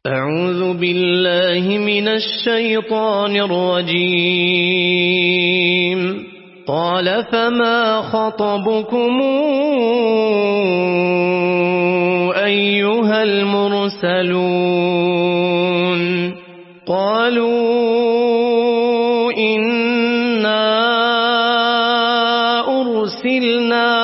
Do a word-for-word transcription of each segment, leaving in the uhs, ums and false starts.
أعوذ بالله من الشيطان الرجيم. قال فما خطبكم أيها المرسلون؟ قالوا إنا أرسلنا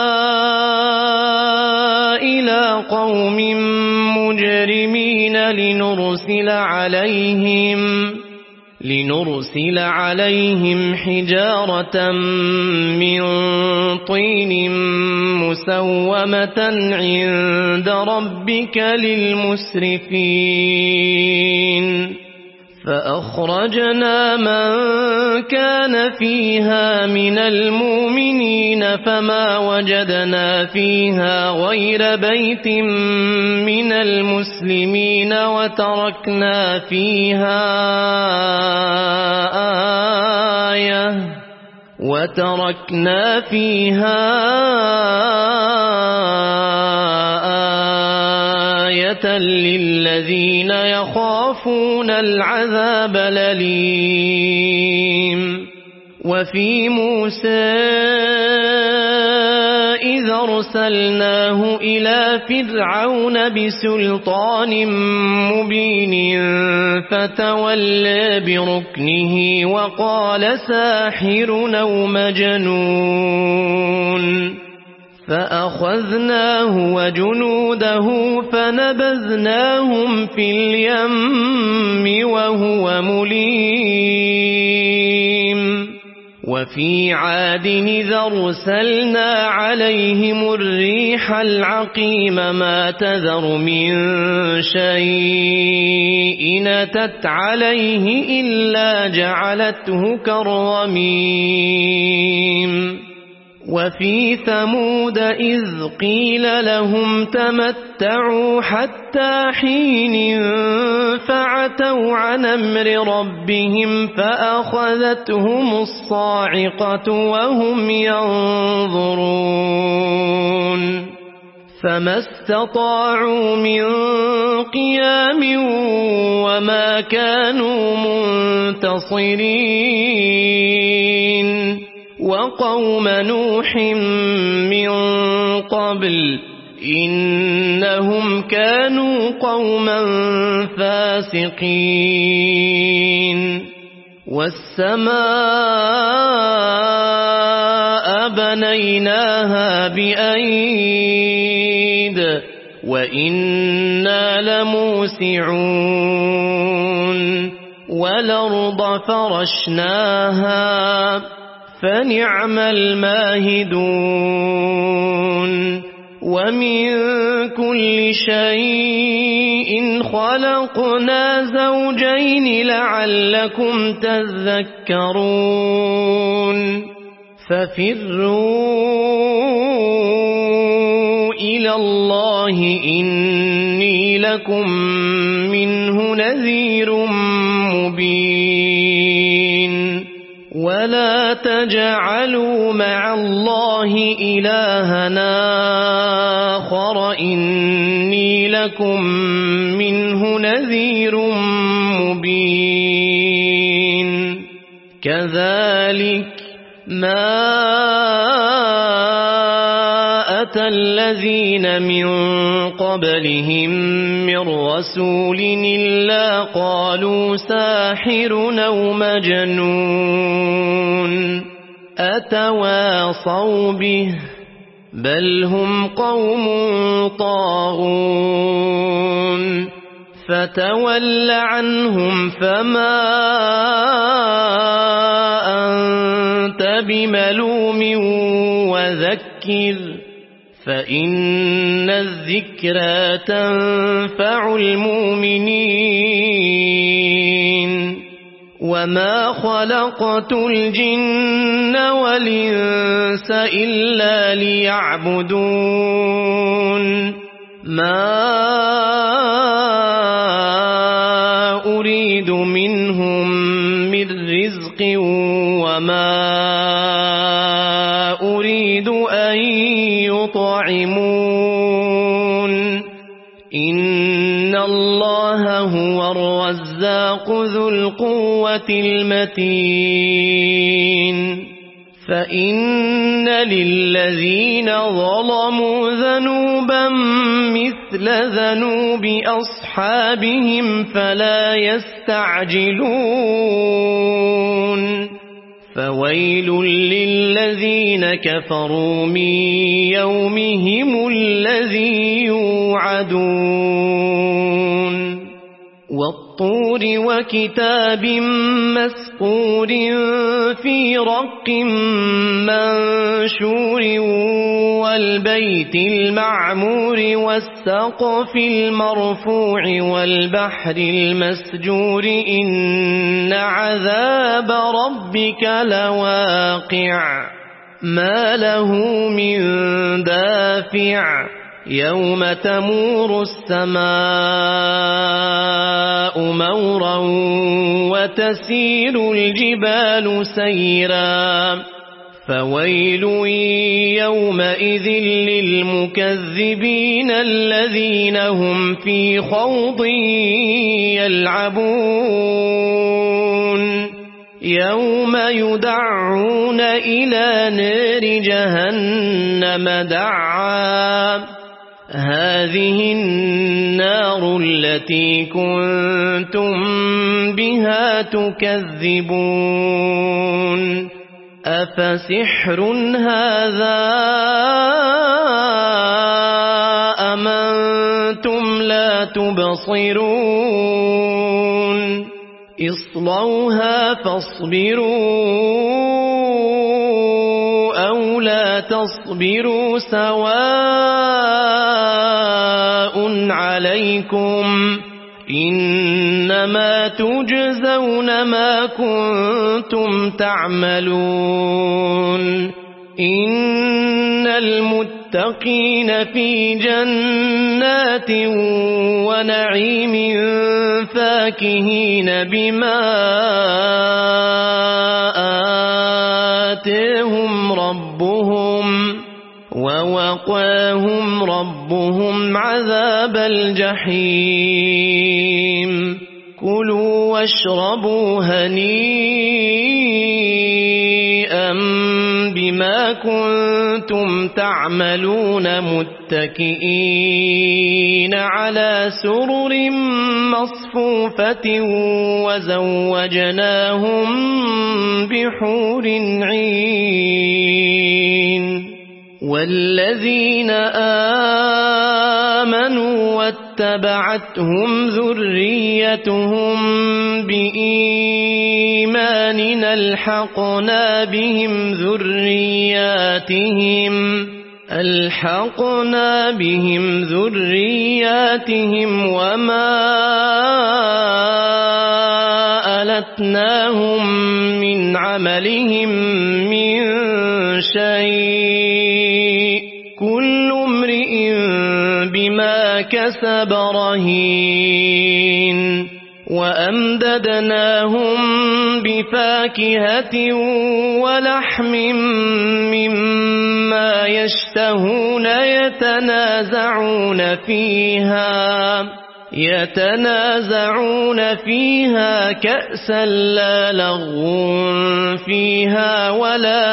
إلى قوم مجرمين لنرسل عليهم لنرسل عليهم حجارة من طين مسومة عند ربك للمسرفين. فأخرجنا من كان فيها من المؤمنين فما وجدنا فيها غير بيت من المسلمين وتركنا فيها آية وتركنا فيها آية للذين يخافون العذاب الأليم. وفي موسى إذ أرسلناه إلى فرعون بسلطان مبين فتولى بركنه وقال ساحر أو مجنون. فأخذناه وجنوده فنبذناهم في اليم وهو مليم. وفي عاد إذ أرسلنا عليهم الريح العقيم ما تذر من شيء أتت عليه إلا جعلته كالرميم. وفي ثمود إذ قيل لهم تمتعوا حتى حين فعتوا عن أمر ربهم فأخذتهم الصاعقة وهم ينظرون. فما استطاعوا من قيام وما كانوا منتصرين. وقوم نوح من قبل إنهم كانوا قوما فاسقين. والسماء بنيناها بأيد وإنا لموسعون. والأرض فرشناها فنعم الماهدون. ومن كل شيء خلقنا زوجين لعلكم تذكرون. ففروا إلى الله إني لكم منه نذير مبين. ولا تجعلوا مع الله إلهنا آخر إني لكم منه نذير مبين. كذلك ما أتى الذين من قبلهم من رسول إلا قالوا ساحر أو مجنون أتواصوا به بل هم قوم طاغون. فتول عنهم فما أنت بملوم وذكر فإن الذكرى تنفع المؤمنين. وما خلقت الجن والإنس إلا ليعبدون. ما أريد منهم من رزق وما أريد أن يطعمون إن الله الله هو الرزاق ذو القوة المتين فإن للذين ظلموا ذنوبا مثل ذنوب أصحابهم فلا يستعجلون فويل للذين كفروا من يومهم الذي يوعدون والطور وكتاب مسطور في رق منشور والبيت المعمور والسقف المرفوع والبحر المسجور إن عذاب ربك لواقع ما له من دافع يوم تمور السماء مورا وتسير الجبال سيرا فويل يومئذ للمكذبين الذين هم في خوض يلعبون يوم يدعون إلى نار جهنم دعا هذه النار التي كنتم بها تكذبون أفسحر هذا أم أنتم لا تبصرون اصلوها فاصبروا أو لا تصبروا سواء عليكم إنما تجزون ما كنتم تعملون إن المتقين في جنات ونعيم فاكهين بما آتاهم ربهم ووقاهم ربهم عذاب الجحيم كلوا واشربوا هنيئا بما كنتم تعملون متكئين على سرر مصفوفة وزوجناهم بحور عين والذين آمنوا واتبعتهم ذريتهم بإيمان ألحقنا بهم ذرياتهم ألحقنا بهم ذرياتهم وما ألتناهم من عملهم من شيء كل امرئ بما كسب رهين وأمددناهم بفاكهة ولحم مما يشتهون يتنازعون فيها يتنازعون فيها كأسا لا لغو فيها ولا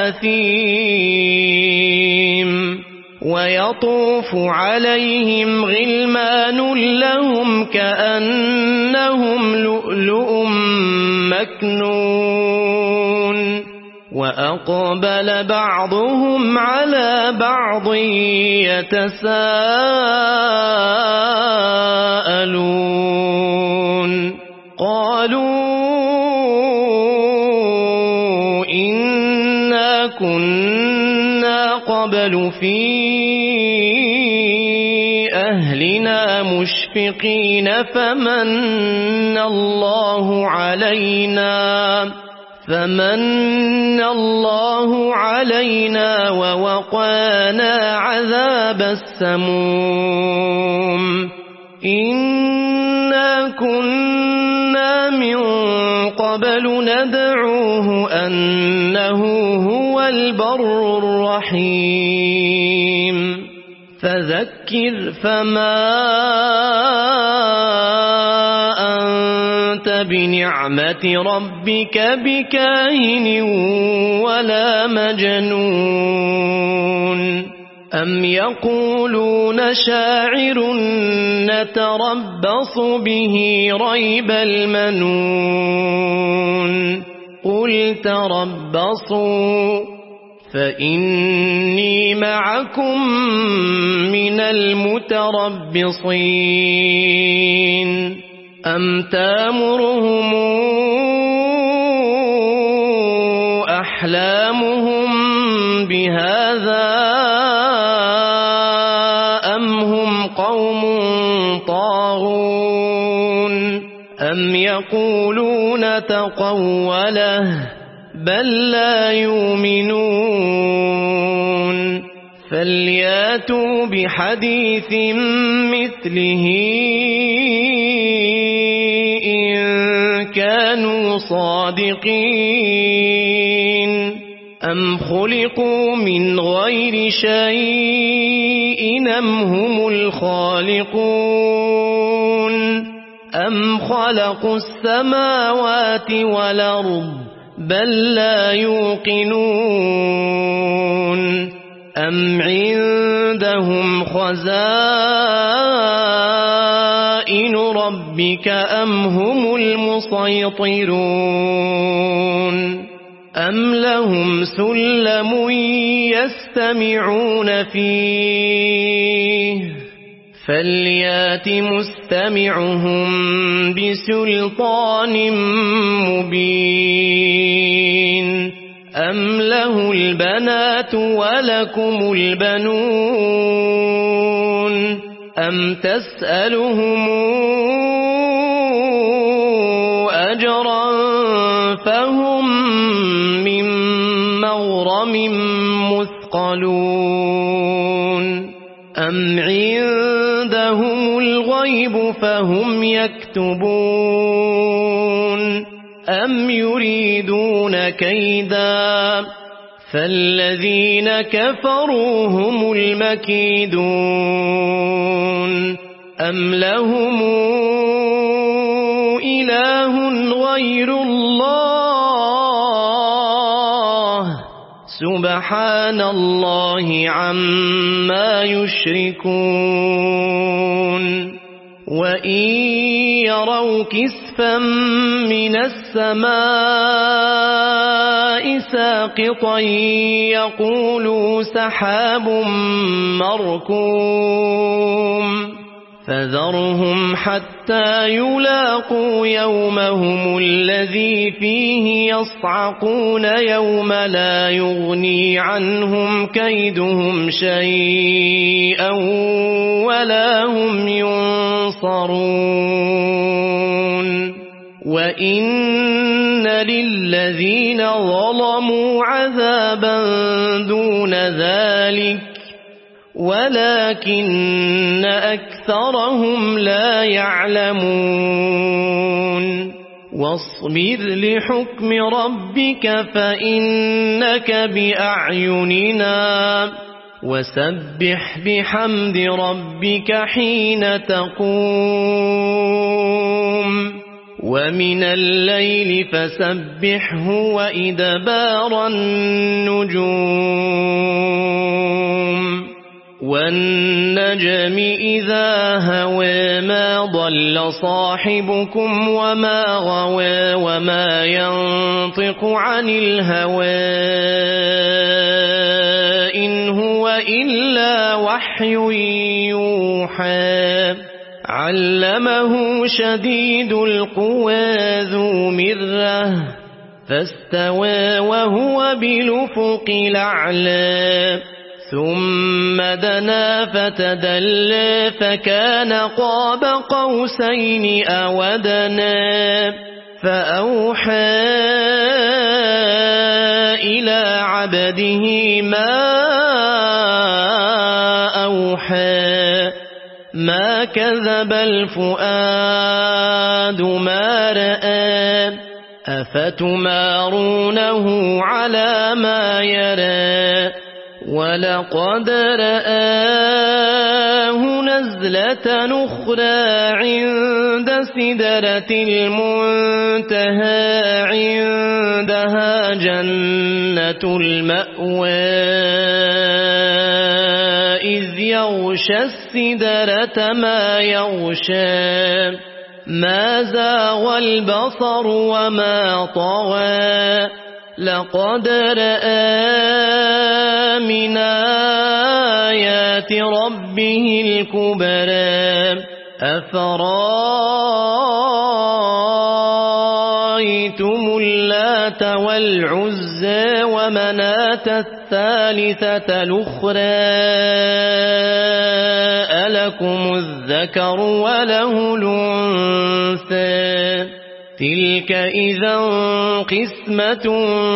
تاثيم ويطوف عليهم غلمان لهم كأنهم لؤلؤ مكنون وأقبل بعضهم على بعض يتساءلون قالوا إنا كنا قبل في أهلنا مشفقين فمن الله علينا فمن الله علينا ووقانا عذاب السموم إنا كنا من قبل ندعوه أنه هو البر الرحيم فذكر فما بنعمة ربك بكاهن ولا مجنون أم يقولون شاعر نتربص به ريب المنون قل تربصوا فإني معكم من المتربصين أم تامرهم أحلامهم بهذا أم هم قوم طاغون أم يقولون تقوله بل لا يؤمنون فلياتوا بحديث مثله إن كانوا صادقين أم خلقوا من غير شيء أم هم الخالقون أم خلقوا السماوات والأرض بل لا يوقنون أم عندهم خزائن ربك أم هم المسيطرون أم لهم سلم يستمعون فيه فليات مستمعهم بسلطان مبين أم له البنات ولكم البنون أم تسألهم أجرا فهم من مغرم مثقلون أم عندهم الغيب فهم يكتبون أم يريدون كيدا فالذين كفروا هم المكيدون أم لهم إله غير الله سبحان الله عما يشركون وإن يروا كسفا من السماء ساقطا يقولوا سحاب مركوم فذرهم حتى يلاقوا يومهم الذي فيه يصعقون يوم لا يغني عنهم كيدهم شيئا ولا هم ينصرون وإن للذين ظلموا عذابا دون ذلك ولكن أكثرهم لا يعلمون واصبر لحكم ربك فإنك بأعيننا وسبح بحمد ربك حين تقوم ومن الليل فسبحه وإدبار النجوم والنجم إذا هوى ما ضل صاحبكم وما غوى وما ينطق عن الهوى إن هو إلا وحي يوحى علمه شديد القوى ذو مرة فاستوى وهو بالأفق الأعلى ثم دنا فتدلى فكان قاب قوسين أو أدنى فأوحى إلى عبده ما أوحى ما كذب الفؤاد ما رأى أفتمارونه على ما يرى ولقد رآه نزلة أخرى عند سدرة المنتهى عندها جنة المأوى إذ يغشى السدرة ما يغشى ما زاغ البصر وما طغى لقد رأى من آيات ربه الكبرى أفرأيتم اللات والعزى ومناة الثالثة الأخرى ألكم الذكر وله الأنثى تلك إذا قسمة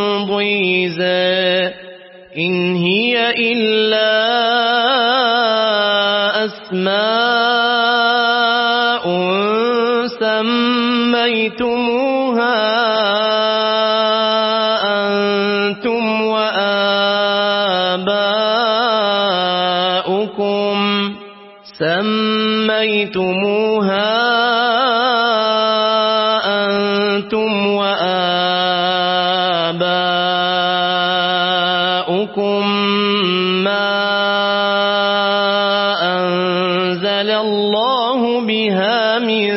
ضيزى إن هي إلا أسماء سميتموها أنتم وآباؤكم سميتموها أنتم وآباؤكم ما أنزل الله بها من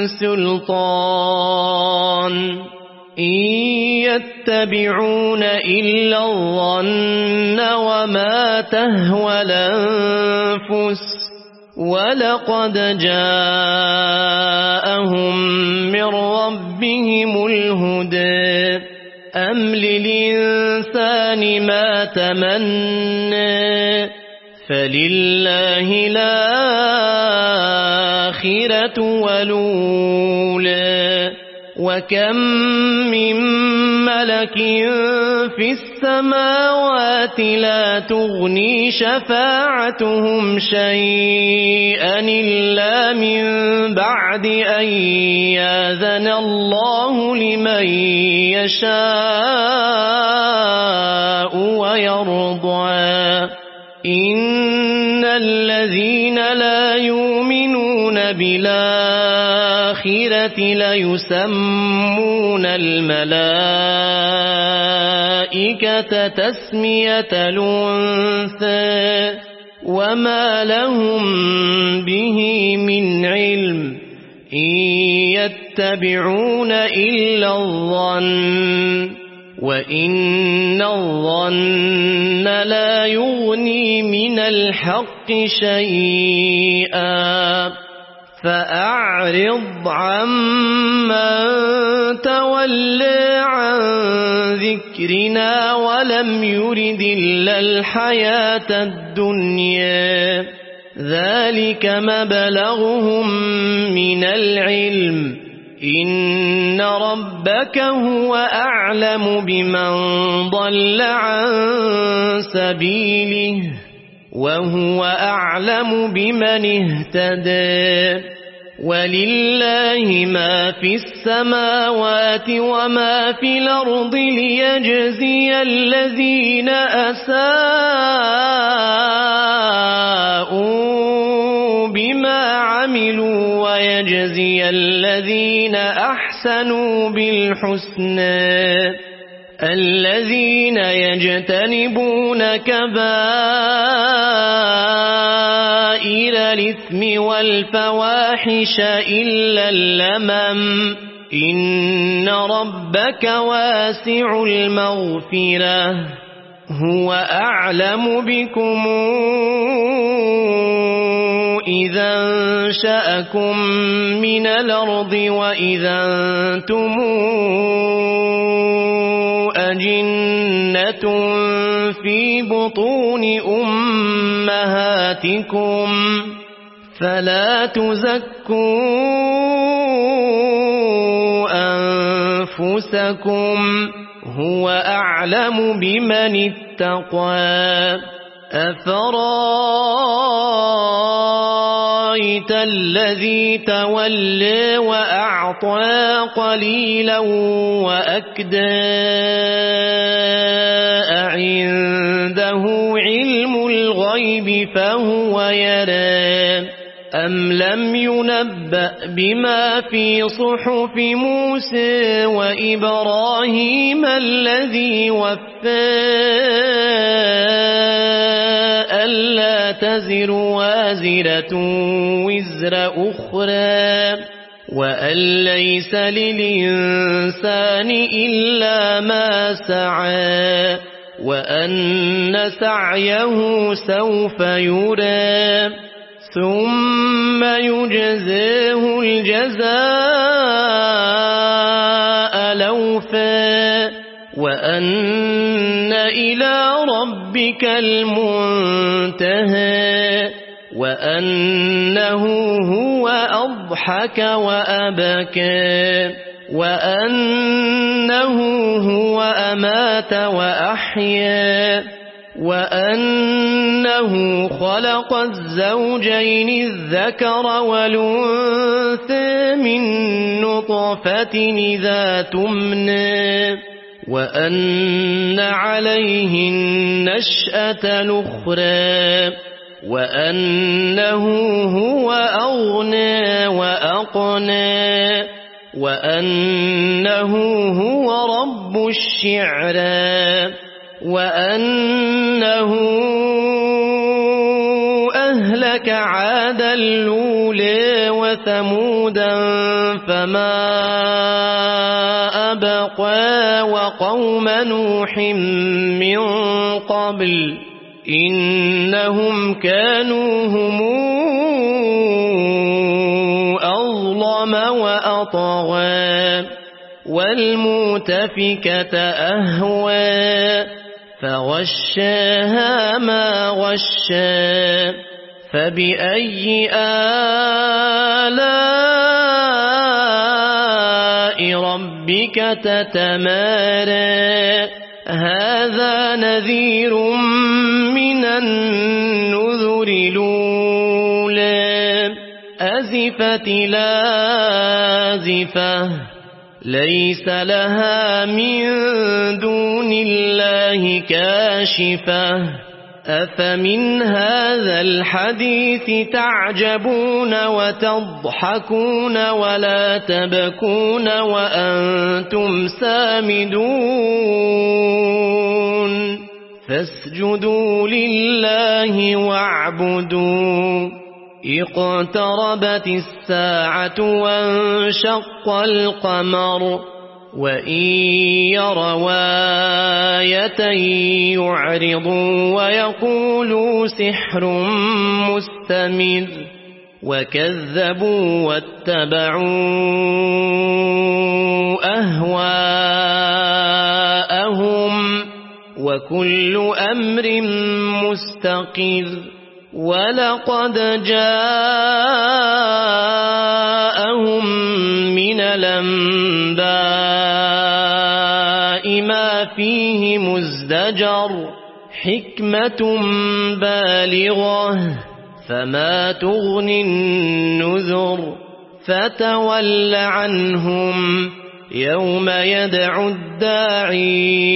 سلطان إن يتبعون إلا الظن وما تهوى الأنفس ولقد جاءهم من ربهم الهدى أم للإنسان ما تمنى فلله الآخرة والأولى وكم من ملك في السماوات لا تغني شفاعتهم شيئا إلا من بعد أن يأذن الله لمن يشاء ويرضى إن الذين لا يؤمنون بالآخرة ليسمون الملائكة تسمية الأنثى وما لهم به من علم إن يتبعون إلا الظن وإن الظن لا يغني من الحق شيئا فأعرض عمن تولى عن ذكرنا ولم يرد إلا الحياة الدنيا ذلك مبلغهم من العلم إن ربك هو أعلم بمن ضل عن سبيله وهو أعلم بمن اهتدى ولله ما في السماوات وما في الأرض ليجزي الذين أساءوا بما عملوا ويجزي الذين أحسنوا بالحسنى الذين يجتنبون كبائر الإثم والفواحش إلا اللمم إن ربك واسع المغفرة هو أعلم بكم إذا انشأكم من الأرض وإذا أنتم أجنة في بطون أمهاتكم فلا تزكوا أنفسكم هو أعلم بمن اتقى أفرأيت الذي تولى وأعطى قليلا وأكدى أعنده علم الغيب فهو يرى أم لم ينبأ بما في صحف موسى وإبراهيم الذي وفى ألا تزر وازرة وزر أخرى وأن ليس للإنسان إلا ما سعى وأن سعيه سوف يرى ثم يجزاه الجزاء الأوفى وأن إلى ربك المنتهى وأنه هو أضحك وأبكى وأنه هو أمات وأحيا وأنه خلق الزوجين الذكر والأنثى من نطفة إذا تمنى وأن عليه النشأة الأخرى وأنه هو أغنى وأقنى وأنه هو رب الشعرى وأنه أهلك عادا الأولى وثمودا فما أبقى وقوم نوح من قبل إنهم كانوا هم أظلم وأطغى والمؤتفكة أهوى فغشاها ما غشى فبأي آلاء ربك تتمارى هذا نذير من النذر الأولى أزفت لازفة ليس لها من دون الله كاشفة أفمن هذا الحديث تعجبون وتضحكون ولا تبكون وأنتم سامدون فاسجدوا لله واعبدوا اقتربت الساعة وانشق القمر وإن يروا آية يعرضوا ويقولوا سحر مستمر وكذبوا واتبعوا أهواءهم وكل أمر مستقر ولقد جاءهم من الأنباء ما فيه مزدجر حكمة بالغة فما تغني النذر فتول عنهم يوم يدعو الداعي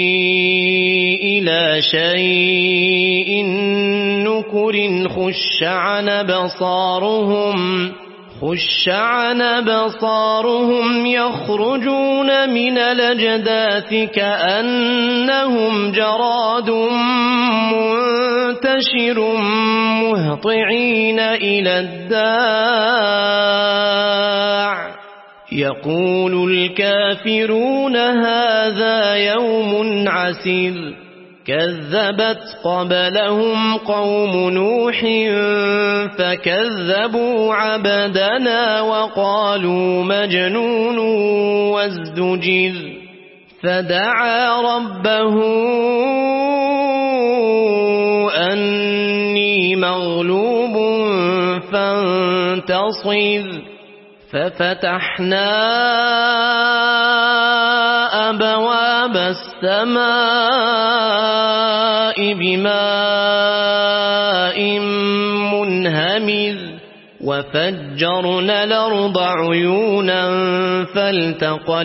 إلى شيء نكر خش عن بصارهم خش عن بصارهم يخرجون من الأجداث كأنهم جراد منتشر مهطعين إلى الداع يقول الكافرون هذا يوم عسير كذبت قبلهم قوم نوح فكذبوا عبدنا وقالوا مجنون وازدجر فدعا ربه أني مغلوب فانتصر ففتحنا أبواب السماء بماء منهمر وفجرنا الأرض عيونا فالتقى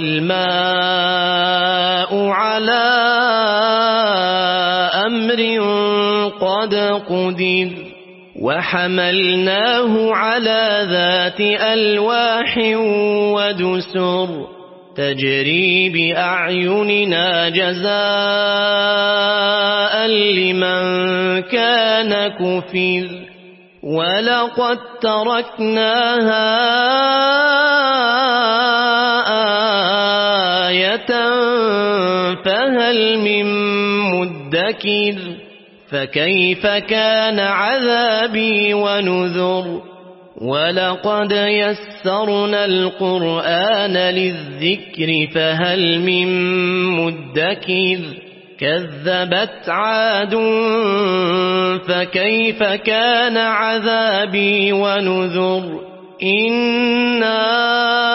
الماء على أمر قد قدر وحملناه على ذات ألواح ودسر تجري بأعيننا جزاء لمن كان كفر ولقد تركناها آية فهل من مدكر فكيف كان عذابي ونذر ولقد يسرنا القرآن للذكر فهل من مدكر كذبت عاد فكيف كان عذابي ونذر إنا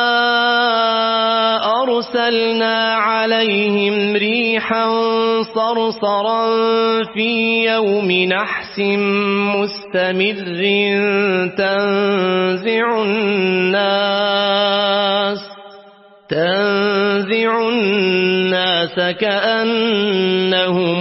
أرسلنا عليهم ريحا صرصرا في يوم نحس مستمر تنزع الناس تنزع الناس كأنهم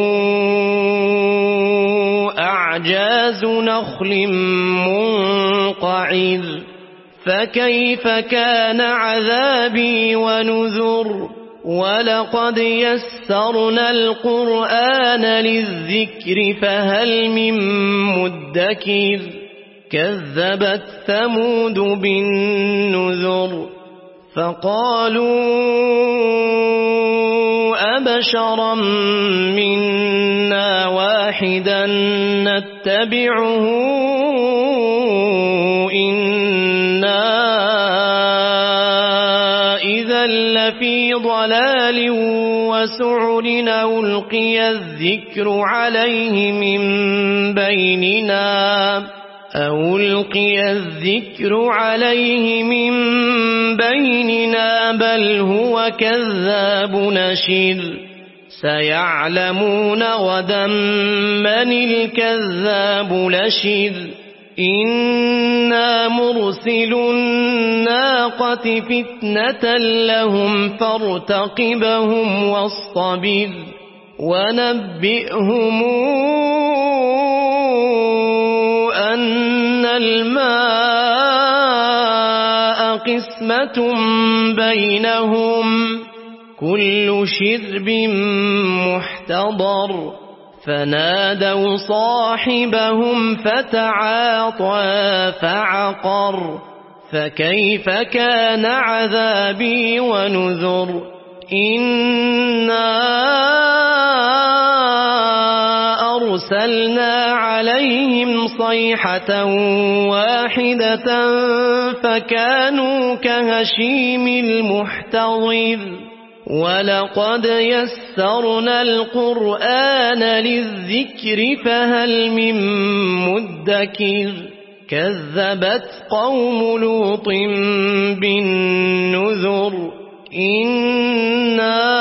أعجاز نخل منقعر فكيف كان عذابي ونذر ولقد يسرنا القرآن للذكر فهل من مدكر كذبت ثمود بالنذر فقالوا أبشرا منا واحدا نتبعه إنا إذا لفي ضلال وسعر ألقي الذكر عليه من بيننا أو ألقي الذكر عليه من بيننا بل هو كذاب نشر سيعلمون غدا من الكذاب لشر إنا مرسل الناقة فتنة لهم فارتقبهم واصطبر ونبئهم أن الماء قسمة بينهم كل شرب محتضر فنادوا صاحبهم فتعاطى فعقر فكيف كان عذابي ونذر إنا أرسلنا عليهم صيحة واحدة فكانوا كهشيم المحتضر ولقد يسرنا القرآن للذكر فهل من مدكر كذبت قوم لوط بالنذر إنا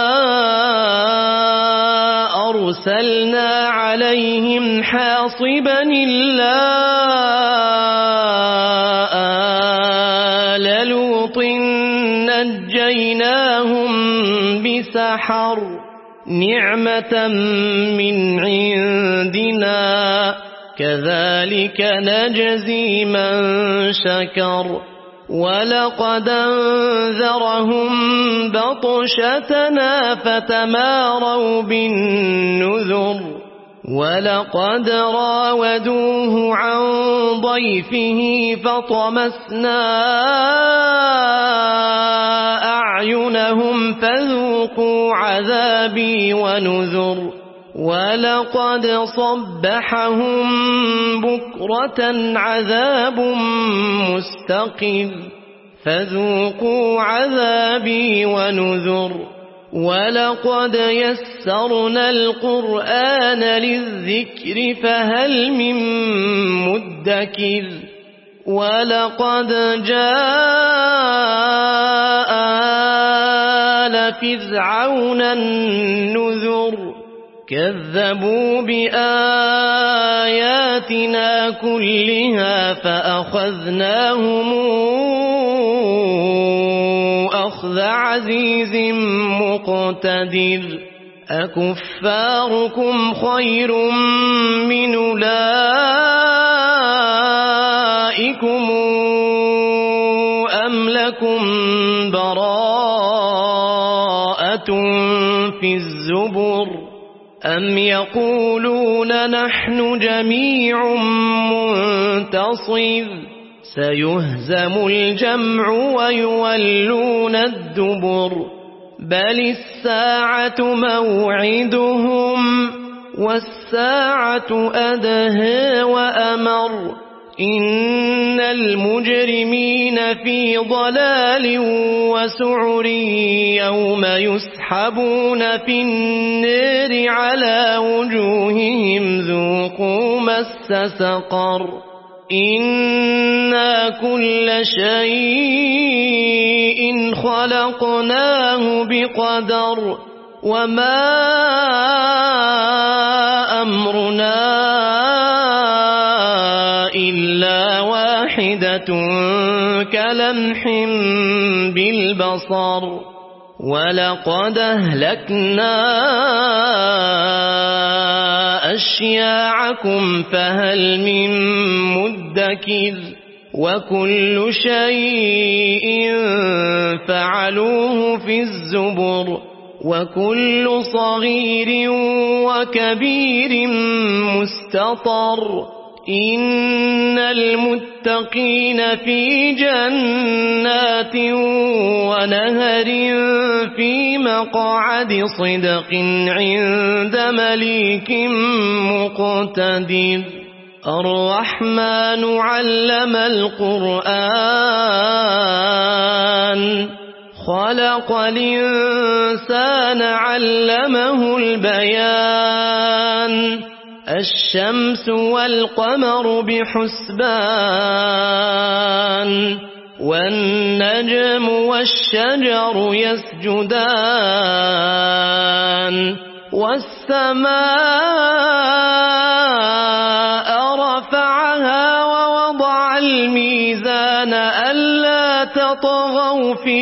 أرسلنا عليهم حاصبا إلا آل لوط نجيناهم بسحر نعمة من عندنا كذلك نجزي من شكر ولقد أنذرهم بطشتنا فتماروا بالنذر ولقد راودوه عن ضيفه فطمسنا أعينهم فذوقوا عذابي ونذر ولقد صبحهم بكرة عذاب مستقر فذوقوا عذابي ونذر ولقد يسرنا القرآن للذكر فهل من مدكر ولقد جاء آل فرعون النذر كذبوا بآياتنا كلها فأخذناهم أخذ عزيز مقتدر أكفاركم خير من أولئك ذلكم أم لكم براءة في الزبر أم يقولون نحن جميع منتصر سيهزم الجمع ويولون الدبر بل الساعة موعدهم والساعة أدهى وأمر إن المجرمين في ضلال وسعر يوم يسحبون في النار على وجوههم ذوقوا مس سقر إنا كل شيء خلقناه بقدر وما أمرنا إلا واحدة كلمح بالبصر ولقد أهلكنا أشياعكم فهل من مدكر وكل شيء فعلوه في الزبر وكل صغير وكبير مستطر إن المتقين في جنات ونهر في مقعد صدق عند مليك مقتدر الرحمن علم القرآن خلق الإنسان علمه البيان الشمس والقمر بحسبان والنجم والشجر يسجدان والسماء رفعها ووضع الميزان ألا تطغوا في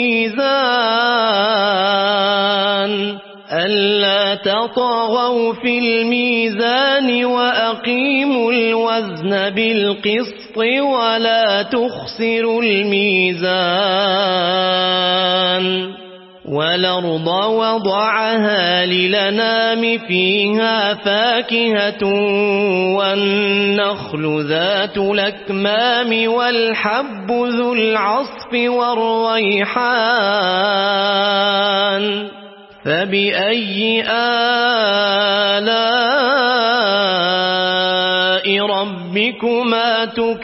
الميزان ألا تطغوا في الميزان وأقيموا الوزن بالقسط ولا تخسروا الميزان والأرض وضعها للأنام فيها فاكهة والنخل ذات الأكمام والحب ذو العصف والريحان فبأي آلاء ربكما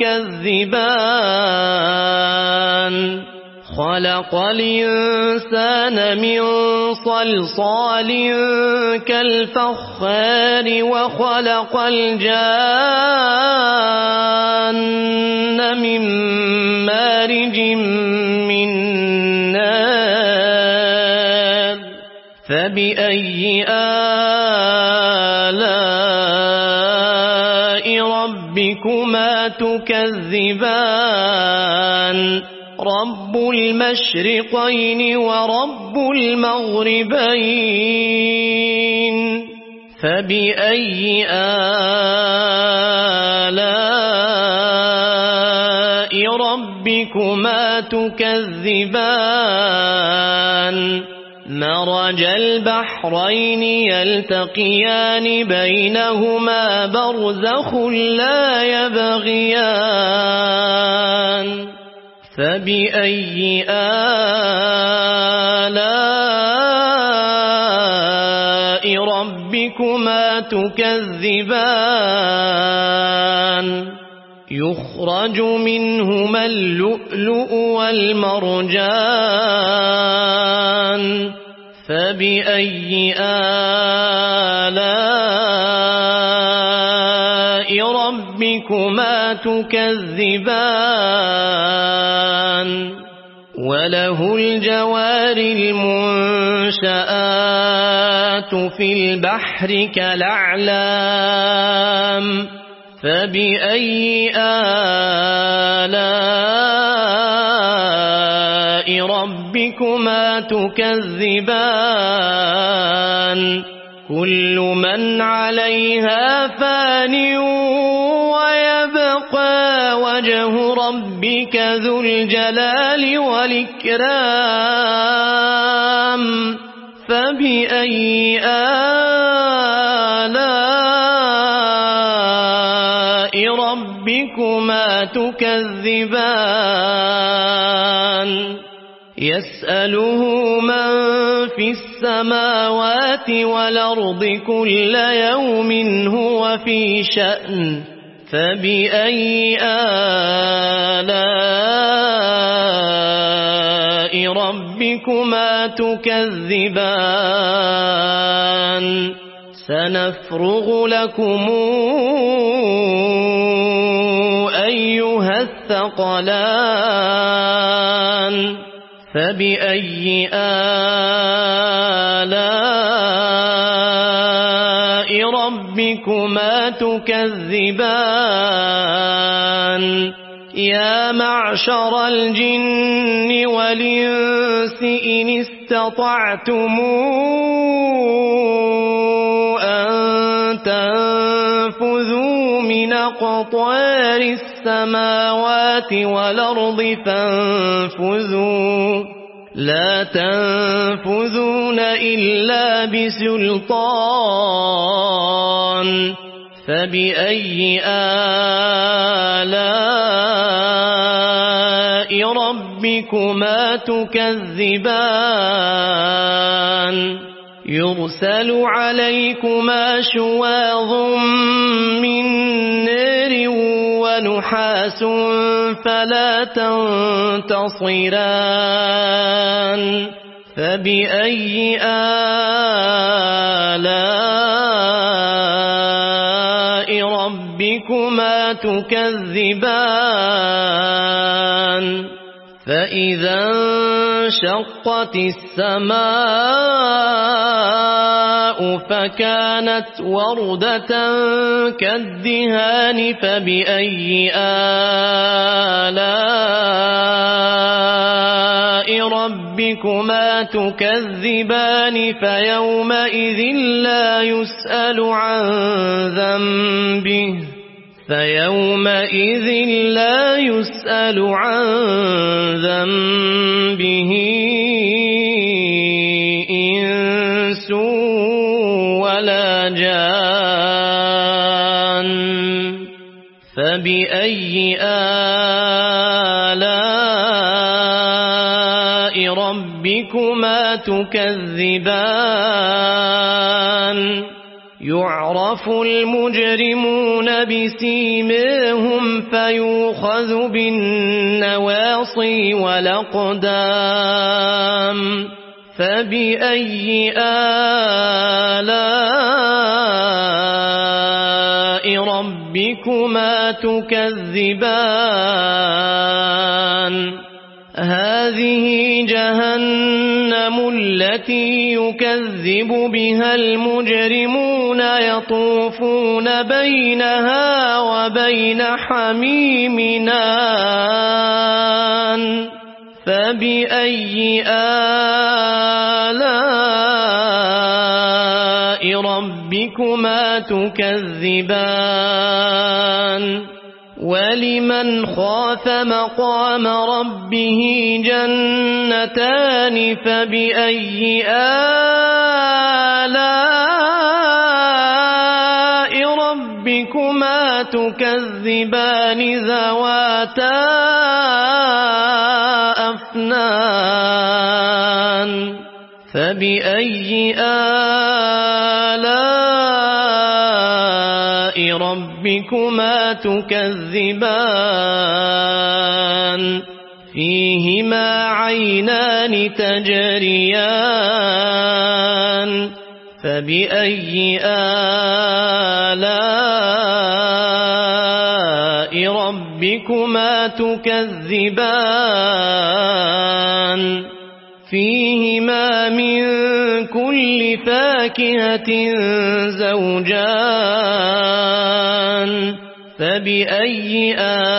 تكذبان خلق الإنسان من صلصال كالفخار وخلق الجان من مارج من نار فبأي آلاء ربكما تكذبان رب المشرقين ورب المغربين فبأي آلاء ربكما تكذبان مرج البحرين يلتقيان بينهما برزخ لا يبغيان فبأي آلاء ربكما تكذبان يخرج منهما اللؤلؤ والمرجان فبأي آلاء ربكما تكذبان وله الجوار المنشآت في البحر كالأعلام فبأي آلاء ربكما تكذبان كل من عليها فان ويبقى وجه وجه ربك ذو الجلال والإكرام فبأي آلاء ربكما تكذبان يسأله من في السماوات والأرض كل يوم هو في شأن فبأي آلاء ربكما تكذبان سنفرغ لكم أيها الثقلان فبأي آلاء ربكما تكذبان يا معشر الجن والإنس إن استطعتم أن تنفذوا من أقطار السماوات والأرض فانفذوا لا تنفذون إلا بسلطان فبأي آلاء ربكما تكذبان يرسل عليكما شواظ من نار ونحاس فلا تنتصران فبأي آلاء ربكما تكذبان فإذا انشقت السماء فكانت وردة كالدهان فبأي آلاء ربكما تكذبان فيومئذ لا يسأل عن ذنبه فيومئذ لا يسأل عن ذنبه إنس ولا جان فبأي آلاء ربكما تكذبان يعرف المجرمون بسيماهم فيؤخذ بالنواصي والأقدام فبأي آلاء ربكما تكذبان هذه جهنم التي يكذب بها المجرمون يطوفون بينها وبين حميم آن فبأي آلاء ربكما تكذبان ولمن خاف مقام ربه جنتان فبأي آلاء ربكما تكذبان ذواتا أفنان فبأي آلاء ربكما تكذبان فيهما عينان تجريان فبأي آلاء ربكما تكذبان فيهما من كل فاكهة زوجان فبأي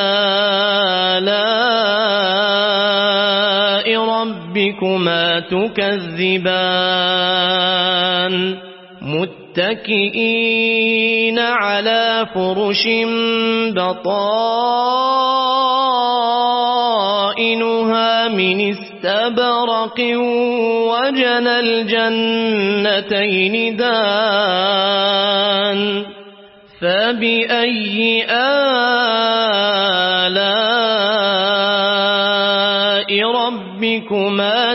آلاء ربكما تكذبان متكئين على فرش بطائنها من استبرق وجنى الجنتين دان فبأي آلاء ربكما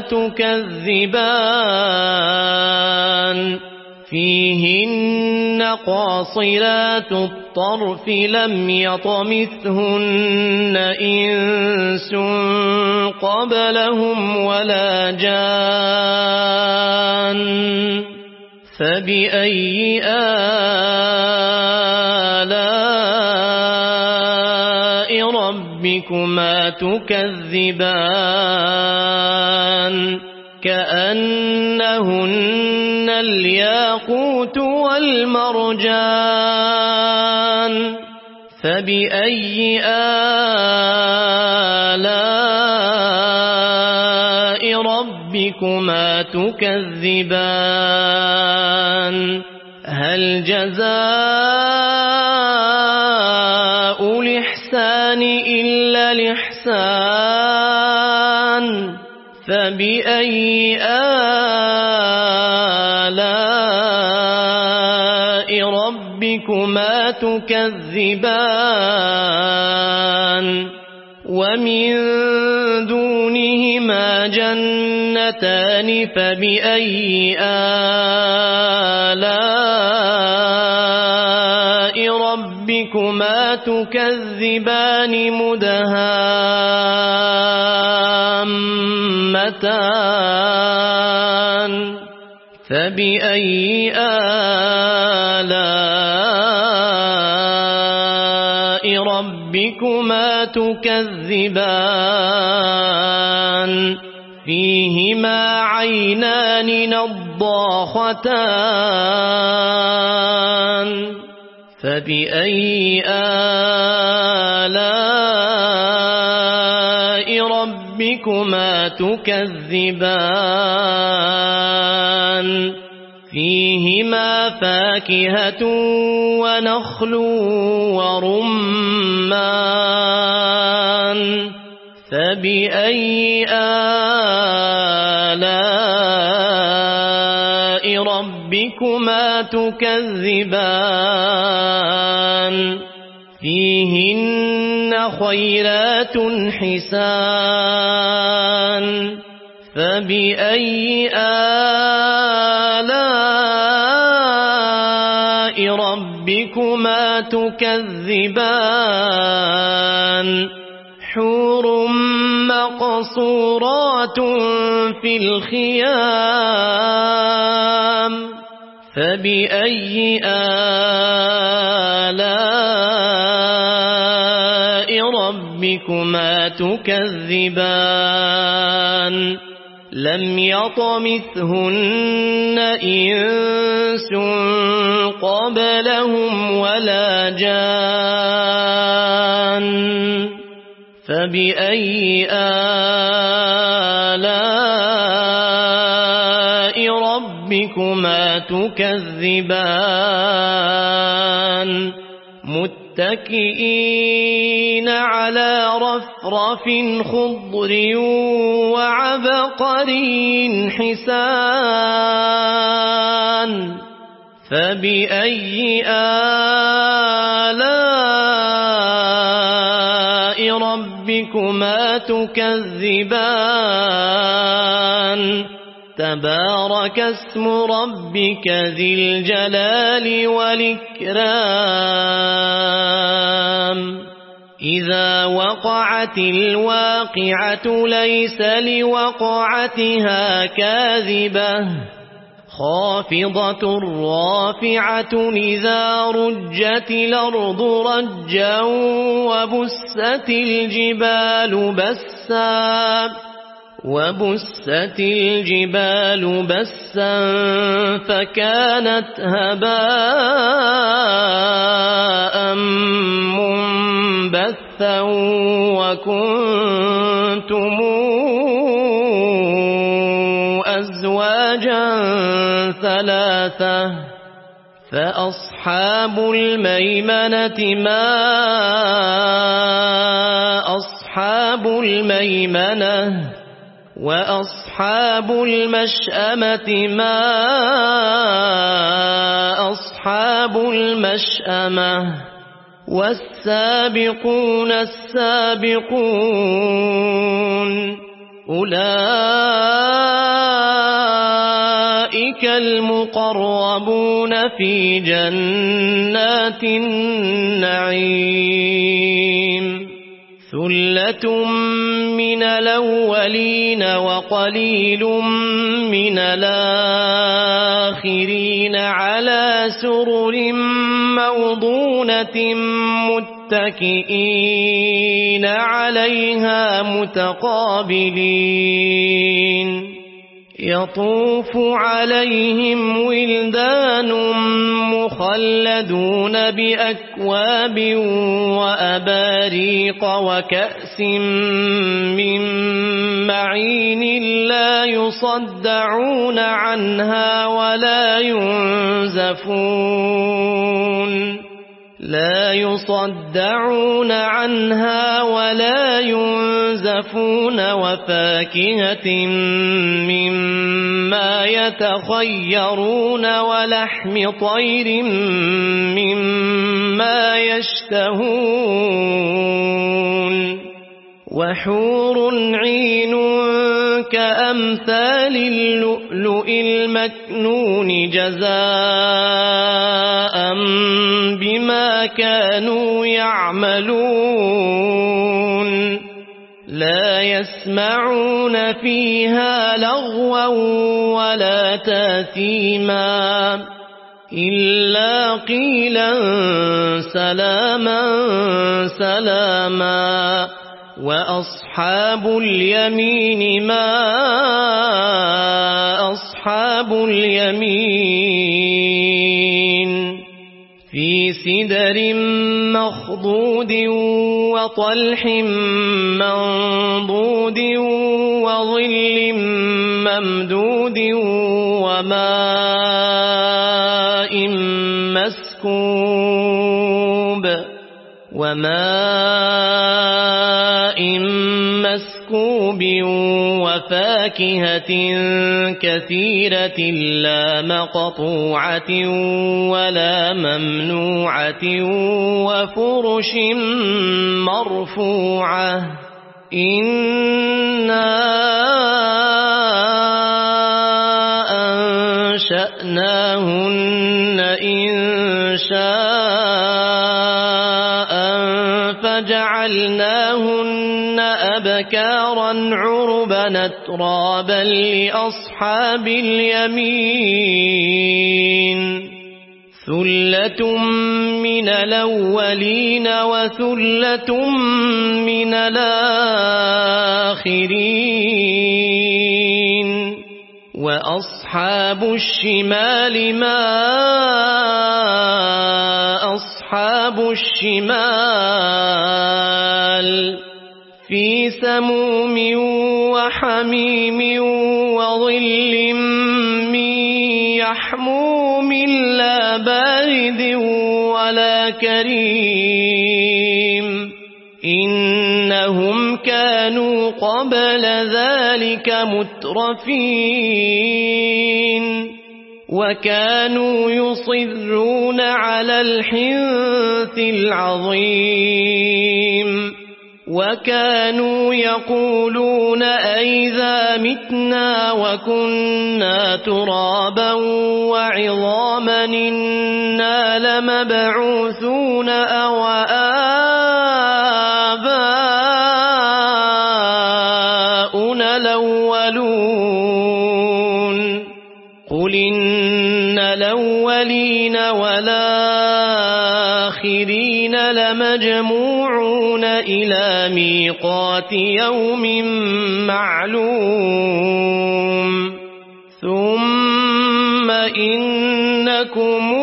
تكذبان فيهن قاصرات الطرف لم يطمثهن إنس قبلهم ولا جان فبأي آلاء ربكما تكذبان كأنهن الياقوت والمرجان فبأي آلاء ربكما تكذبان هل جزاء الإحسان إلا الإحسان فبأي آلاء ربكما تكذبان ومن دونهما جنتان فبأي آلاء ربكما تكذبان مدهامتان فبأي آلاء ربكما تكذبان فيهما عينان نضاختان فبأي آلاء ربكما تكذبان فيهما فاكهة ونخل ورمان فبأي آلاء ربكما تكذبان فيهن خيرات حسان فبأي آلاء ربكما تكذبان حور مقصورات في الخيام فبأي آلاء ربكما تكذبان لم يطمثهن إنس قبلهم ولا جان فبأي آلاء ربكما تكذبان متكئين على رفرف خضر وعبقري حسان فبأي آلاء ربكما تكذبان تبارك اسم ربك ذي الجلال والإكرام إذا وقعت الواقعة ليس لوقعتها كاذبة خافضة رافعة إذا رجت الأرض رجا وبست الجبال بسا وبست الجبال بسا فكانت هباء منبثا وكنتم أزواجا ثلاثة فأصحاب الميمنة ما أصحاب الميمنة وأصحاب المشأمة ما أصحاب المشأمة والسابقون السابقون أولئك المقربون في جنات النعيم ثلة من الأولين وقليل من الآخرين على سرر موضونة متكئين عليها متقابلين يطوف عليهم ولدان مخلدون بأكواب وأباريق وكأس من معين لا يصدعون عنها ولا ينزفون لا يصدعون عنها ولا ينزفون وفاكهة مما يتخيرون ولحم طير مما يشتهون وحور عين كأمثال اللؤلؤ المكنون جزاء بما كانوا يعملون لا يسمعون فيها لغوا ولا تاثيما إلا قيلا سلاما سلاما وأصحاب اليمين ما أصحاب اليمين في سدر مخضود وطلح منضود وظل ممدود وماء مسكوب وماء مسكوب وفاكهة كثيرة لا مقطوعة ولا ممنوعة وفرش مرفوعة إنا أنشأناهن إنشاء فجعلناهن أبكارا عربا أترابا لأصحاب اليمين ثلة من الأولين وثلة من الآخرين وأصحاب الشمال ما أصحاب الشمال في سموم وحميم وظل من يحموم لا بارد ولا كريم إنهم كانوا قبل ذلك مترفين وكانوا يصرون على الحنث العظيم وكانوا يقولون أئذا متنا وكنا ترابا وعظاما إنا لمبعوثون أو آباؤنا الأولون قل إن الأولين والآخرين لمجموعون إلى ميقات يوم معلوم ثم إنكم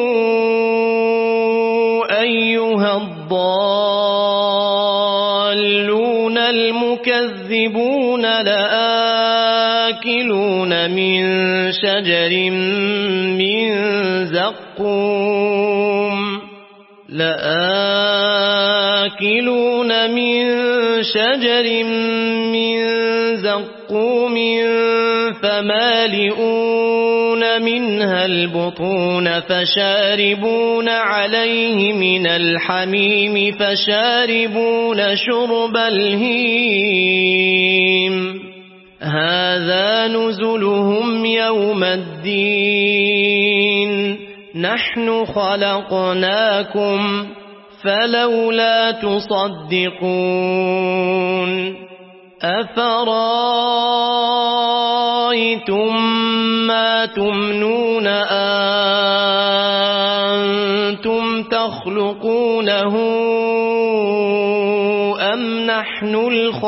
أيها الضالون المكذبون لآتون لآكلون من شجر من زقوم لآكلون من شجر من زقوم فمالئون منها البطون فشاربون عليه من الحميم فشاربون شرب الهيم هذا نزلهم يوم الدين نحن خلقناكم فلولا تصدقون أفرأيتم ما تمنون أنتم تخلقونه أم نحن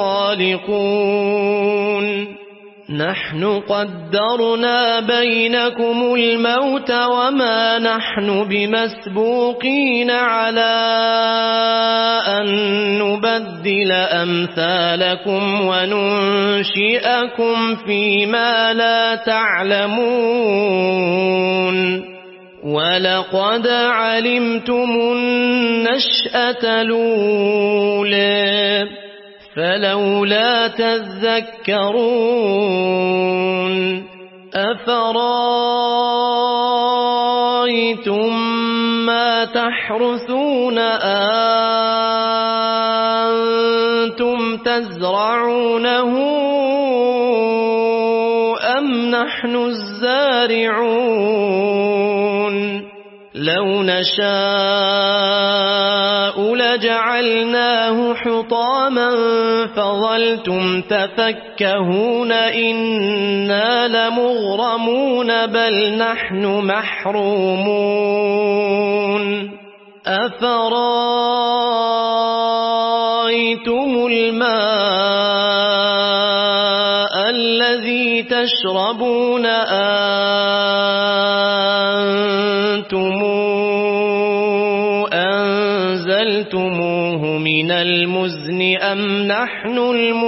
الخالقون نحن قدرنا بينكم الموت وما نحن بمسبوقين على أن نبدل أمثالكم وننشئكم فيما لا تعلمون ولقد علمتم النشأة الأولى فلولا تذكرون أفرأيتم ما تحرثون أنتم تزرعونه أم نحن الزارعون لو نشاء لجعلناه حطاما فظلتم تفكهون إنا لمغرمون بل نحن محرومون أفرأيتم الماء الذي تشربون أنتم أنزلتموه من المزن أم نحن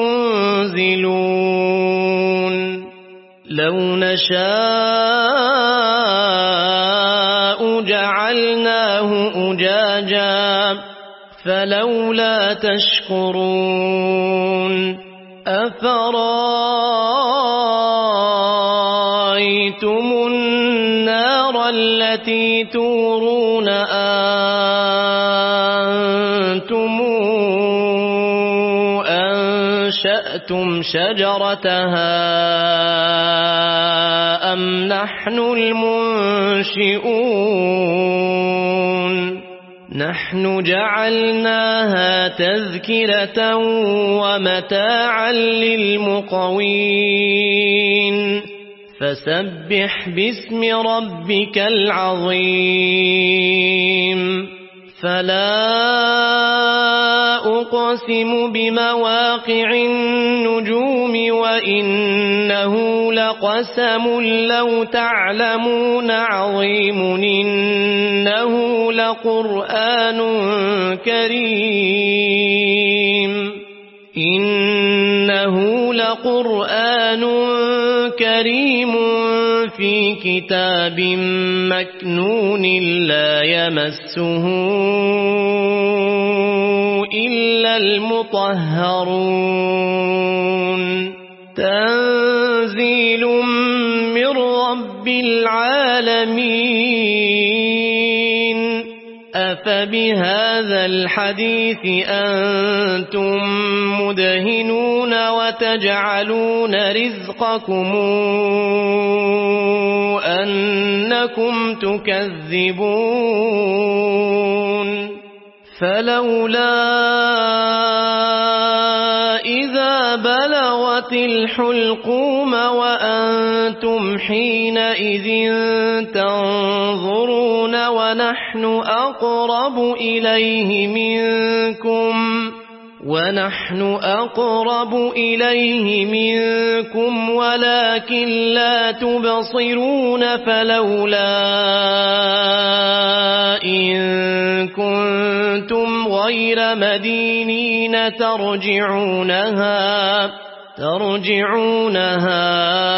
المنزلون لو نشاء جعلناه أجاجا فلولا تشكرون أفرأيتم النار التي تورون أنتم أنشأتم شجرتها أم نحن المنشئون نحن جعلناها تذكرة ومتاعا للمقوين فسبح باسم ربك العظيم فلا أقسم بمواقع النجوم وإنه لقسم لو تعلمون عظيم إنه لقرآن كريم إنه لقرآن كريم في كتاب مكنون لا يمسه إلا المطهرون تنزيل من رب العالمين أفبهذا الحديث أنتم مدهنون وتجعلون رزقكم أنكم تكذبون فلولا إذا بلغت الحلقوم وأنتم حينئذ تنظرون ونحن أقرب إليه منكم ونحن أقرب إليه منكم ولكن لا تبصرون فلولا إن كنتم غير مدينين ترجعونها ترجعونها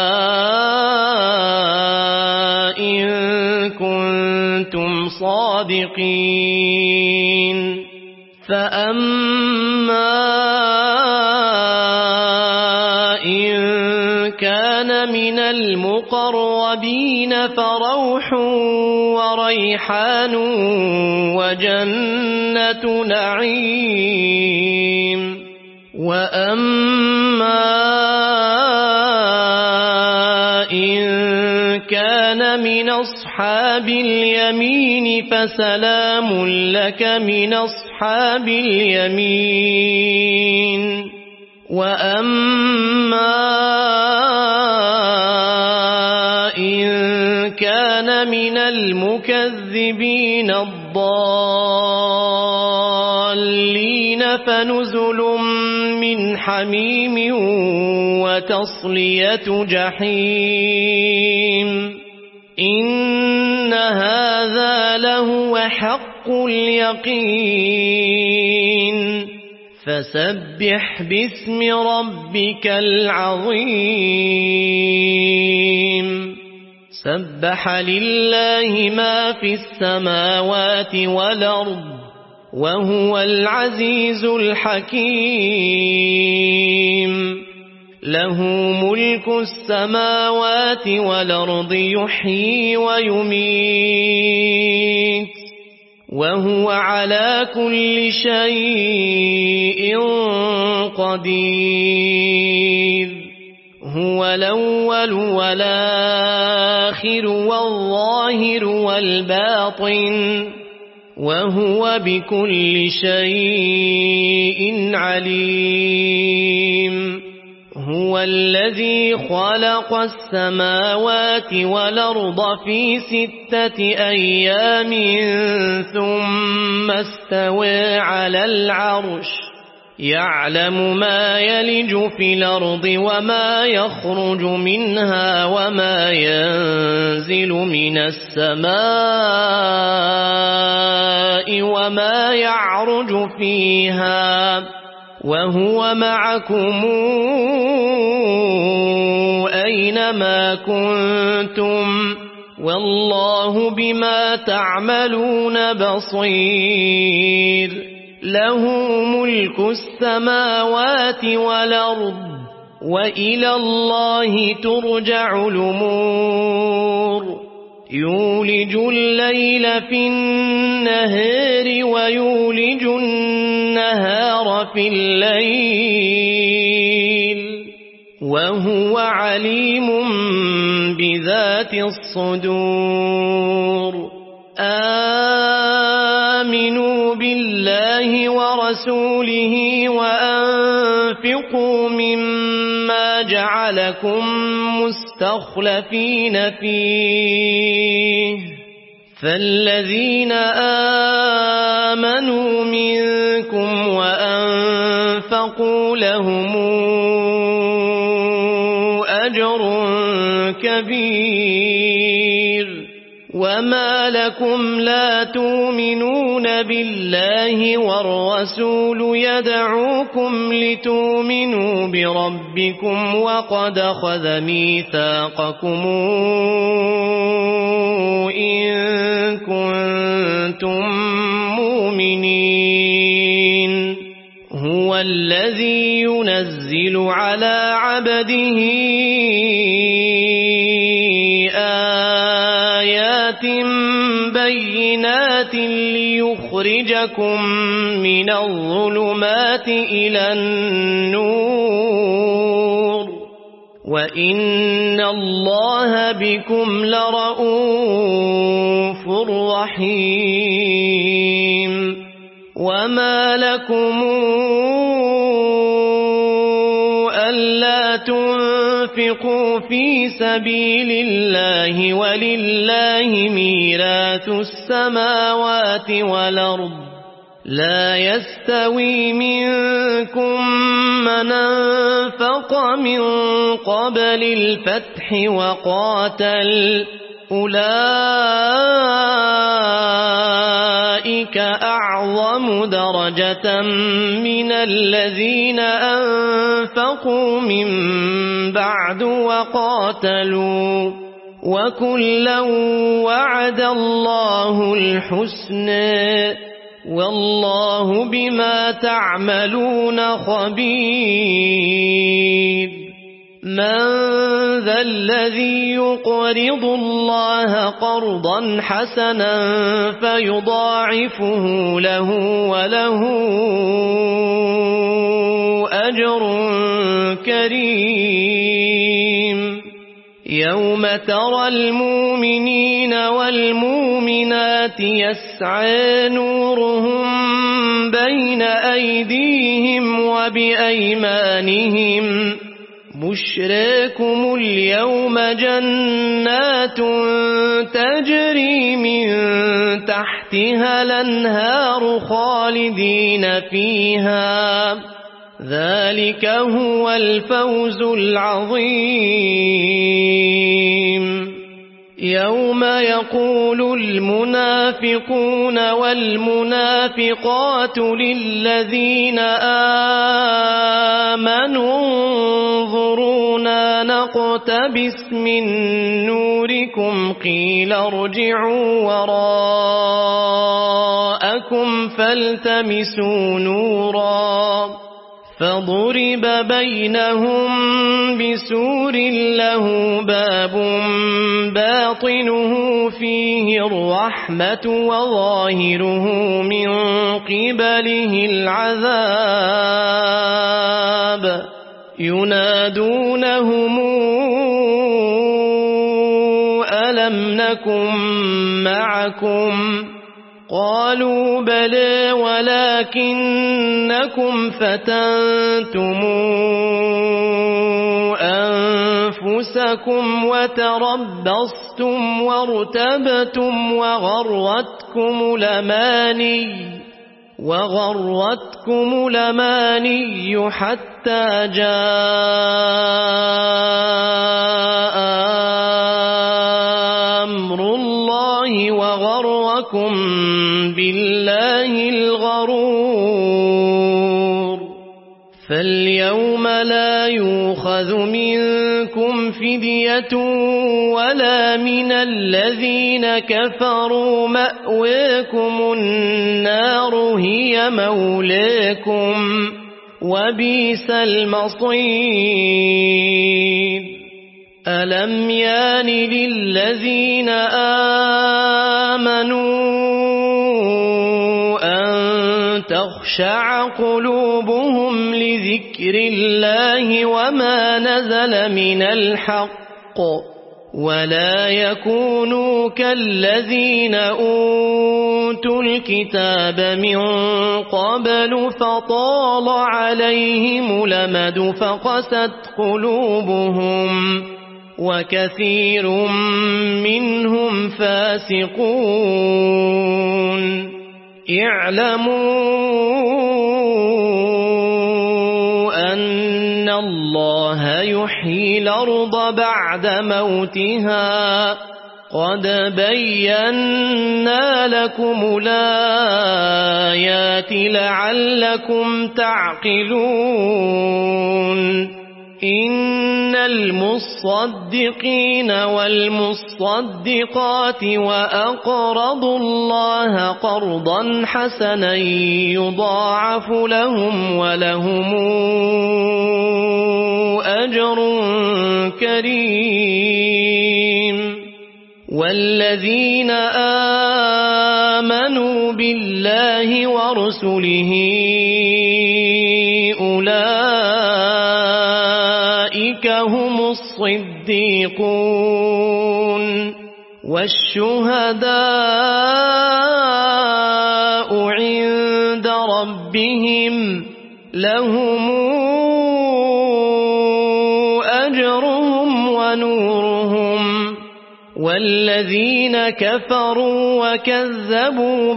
إن كنتم صادقين فأما إن كان من المقربين فروح وريحان وجنة نعيم وأما إن كان من أصحاب اليمين فسلام لك من أصحاب اليمين وأما إن كان من المكذبين الضالين فنزل من حميم وتصلية جحيم إن هذا لهو حق اليقين فسبح باسم ربك العظيم سبح لله ما في السماوات والأرض وهو العزيز الحكيم له ملك السماوات والأرض يحيي ويميت وهو على كل شيء قدير هو الأول والآخر والظاهر والباطن وهو بكل شيء عليم هو الذي خلق السماوات والأرض في ستة أيام ثم استوى على العرش يعلم ما يلج في الأرض وما يخرج منها وما ينزل من السماء وما يعرج فيها وهو معكم أينما كنتم والله بما تعملون بصير له ملك السماوات والأرض وإلى الله ترجع الأمور يولج الليل في النهار ويولج النهار في الليل وهو عليم بذات الصدور آمنوا بالله ورسوله وأنفقوا مما جعلكم مستخلفين فيه فالذين آمنوا منكم وأنفقوا لهم أجر كبير وما لكم لا تؤمنون بالله والرسول يدعوكم لتؤمنوا بربكم وقد أخذ ميثاقكم إن كنتم مؤمنين هو الذي ينزل على عبده آيات بينات ليخرجكم من الظلمات إلى النور وإن الله بكم لرءوف رحيم وما لكم ألا تنفقوا في سبيل الله ولله ميراث السماوات والأرض لا يستوي منكم من أنفق من قبل الفتح وقاتل أولئك أعظم درجة من الذين أنفقوا من بعد وقاتلوا وكلا وعد الله الحسنى والله بما تعملون خبير من ذا الذي يقرض الله قرضا حسنا فيضاعفه له وله أجر كريم يوم ترى المؤمنين والمؤمنات يسعى نورهم بين أيديهم وبأيمانهم بشراكم اليوم جنات تجري من تحتها الأنهار خالدين فيها ذلك هو الفوز العظيم يوم يقول المنافقون والمنافقات للذين آمنوا انظرونا نقتبس من نوركم قيل ارجعوا وراءكم فالتمسوا نورا فضرب بينهم بسور له باب باطنه فيه الرحمة وظاهره من قبله العذاب ينادونهم ألم نكن معكم قالوا بلى ولكنكم فتنتم أنفسكم وتربصتم وارتبتم وغرتكم الأماني وغرتكم الأماني حتى جاء أمر الله وغركم بالله الغرور فاليوم لا يؤخذ منكم فدية ولا من الذين كفروا مأواكم النار هي مولاكم وبئس المصير ألم يان للذين آمنوا أن تخشع قلوبهم لذكر الله وما نزل من الحق ولا يكونوا كالذين أوتوا الكتاب من قبل فطال عليهم الأمد فقست قلوبهم وكثير منهم فاسقون اعلموا أن الله يحيي الأرض بعد موتها قد بينا لكم الآيات لعلكم تعقلون إن المصدقين والمصدقات وأقرضوا الله قرضا حسنا يضاعف لهم ولهم أجر كريم والذين آمنوا بالله ورسله أولئك هم الصديقون والشهداء عند ربهم لهم أجرهم ونورهم والذين كفروا وكذبوا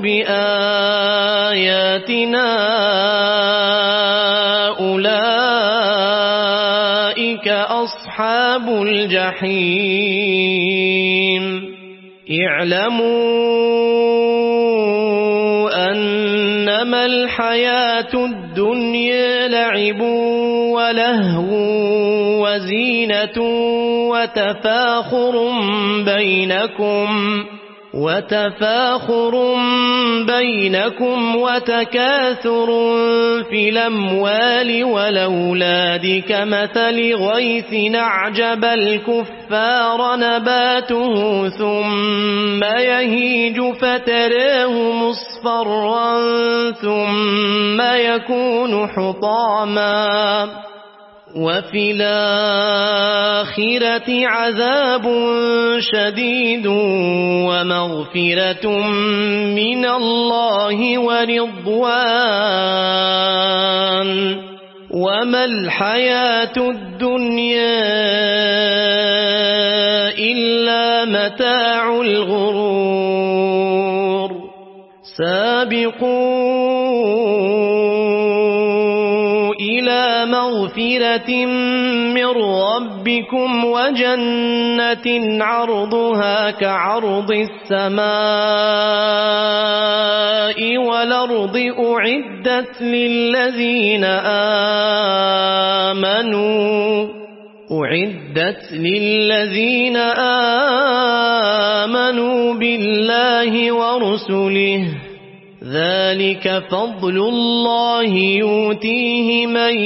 بآياتنا أولئك أصحاب الجحيم اعلموا أنما الحياة الدنيا لعب ولهو وزينة وتفاخر بينكم وتفاخر بينكم وتكاثر في الأموال والأولاد كمثل غيث أعجب الكفار نباته ثم يهيج فتراه مصفرا ثم يكون حطاما وفي الآخرة عذاب شديد ومغفرة من الله ورضوان وما الحياة الدنيا إلا متاع الغرور سابقوا إلى مغفرة من ربكم وجنة عرضها كعرض السماء والأرض أعدت للذين آمنوا أعدت للذين آمنوا بالله ورسله ذلك فضل الله يؤتيه من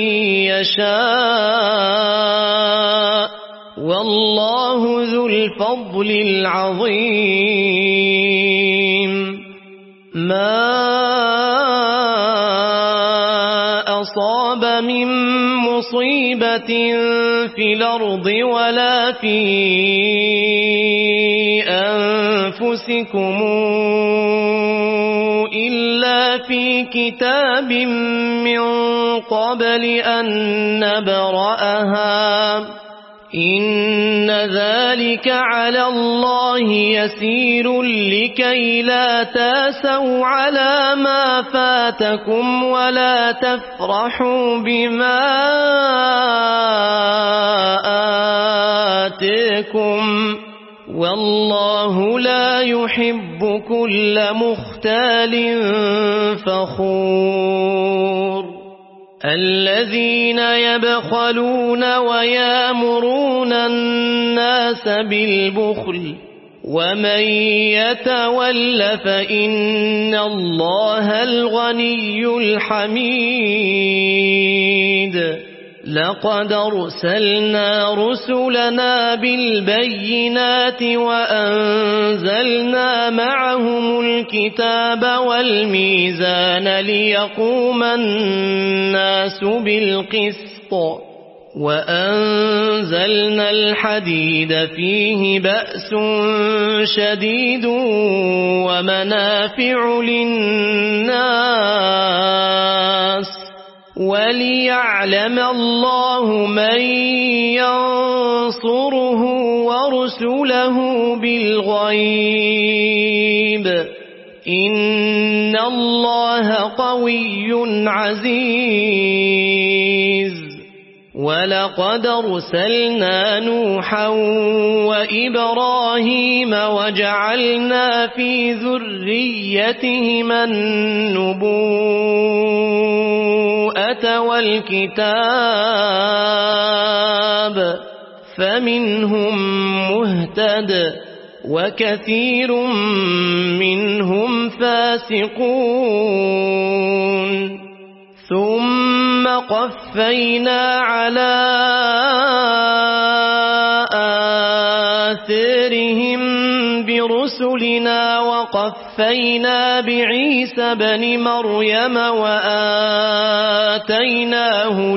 يشاء والله ذو الفضل العظيم ما أصاب من مصيبة في الأرض ولا في أنفسكم إلا في كتاب من قبل أن نبرأها إن ذلك على الله يسير لكي لا تاسوا على ما فاتكم ولا تفرحوا بما آتاكم والله لا يحب كل مختال فخور الذين يبخلون ويامرون الناس بالبخل ومن يتول فإن الله الغني الحميد لقد أرسلنا رسلنا بالبينات وأنزلنا معهم الكتاب والميزان ليقوم الناس بالقسط وأنزلنا الحديد فيه بأس شديد ومنافع للناس وليعلم الله من ينصره ورسله بالغيب إن الله قوي عزيز ولقد أرسلنا نوحا وإبراهيم وجعلنا في ذريتهما النبوءة والكتاب فمنهم مهتد وكثير منهم فاسقون ثم قفينا على آثارهم برسلنا وقفينا بعيسى بن مريم وآتيناه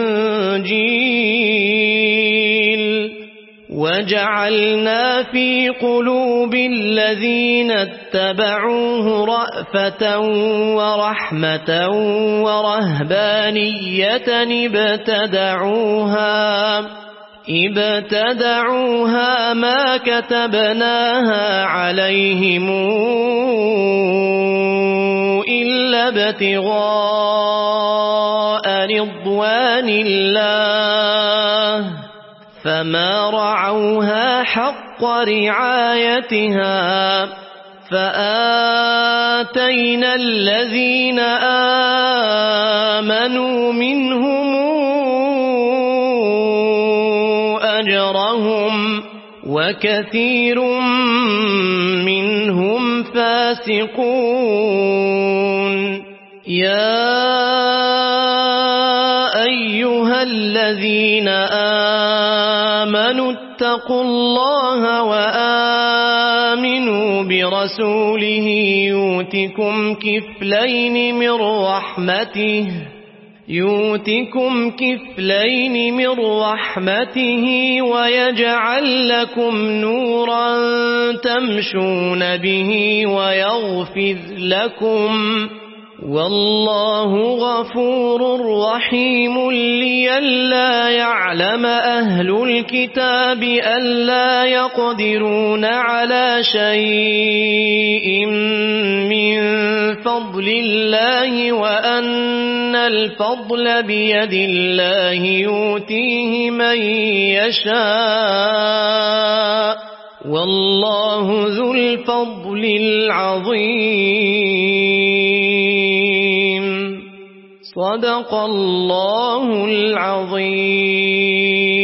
الإنجيل وجعلنا في قلوب الذين اتبعوه رأفة ورحمة ورهبانية ابتدعوها ابتدعوها ما كتبناها عليهم إلا ابتغاء رضوان الله فما رعوها حق رعايتها فآتينا الذين آمنوا منهم أجرهم وكثير منهم فاسقون. يا أيها الذين آمنوا اتقوا الله وآمنوا برسوله يؤتكم كفلين من رحمته يؤتكم كفلين من رحمته ويجعل لكم نورا تمشون به ويغفر لكم والله غفور رحيم. لئلا يعلم أهل الكتاب ألا يقدرون على شيء من فضل الله وأن الفضل بيد الله يؤتيه من يشاء والله ذو الفضل العظيم. صدق الله العظيم.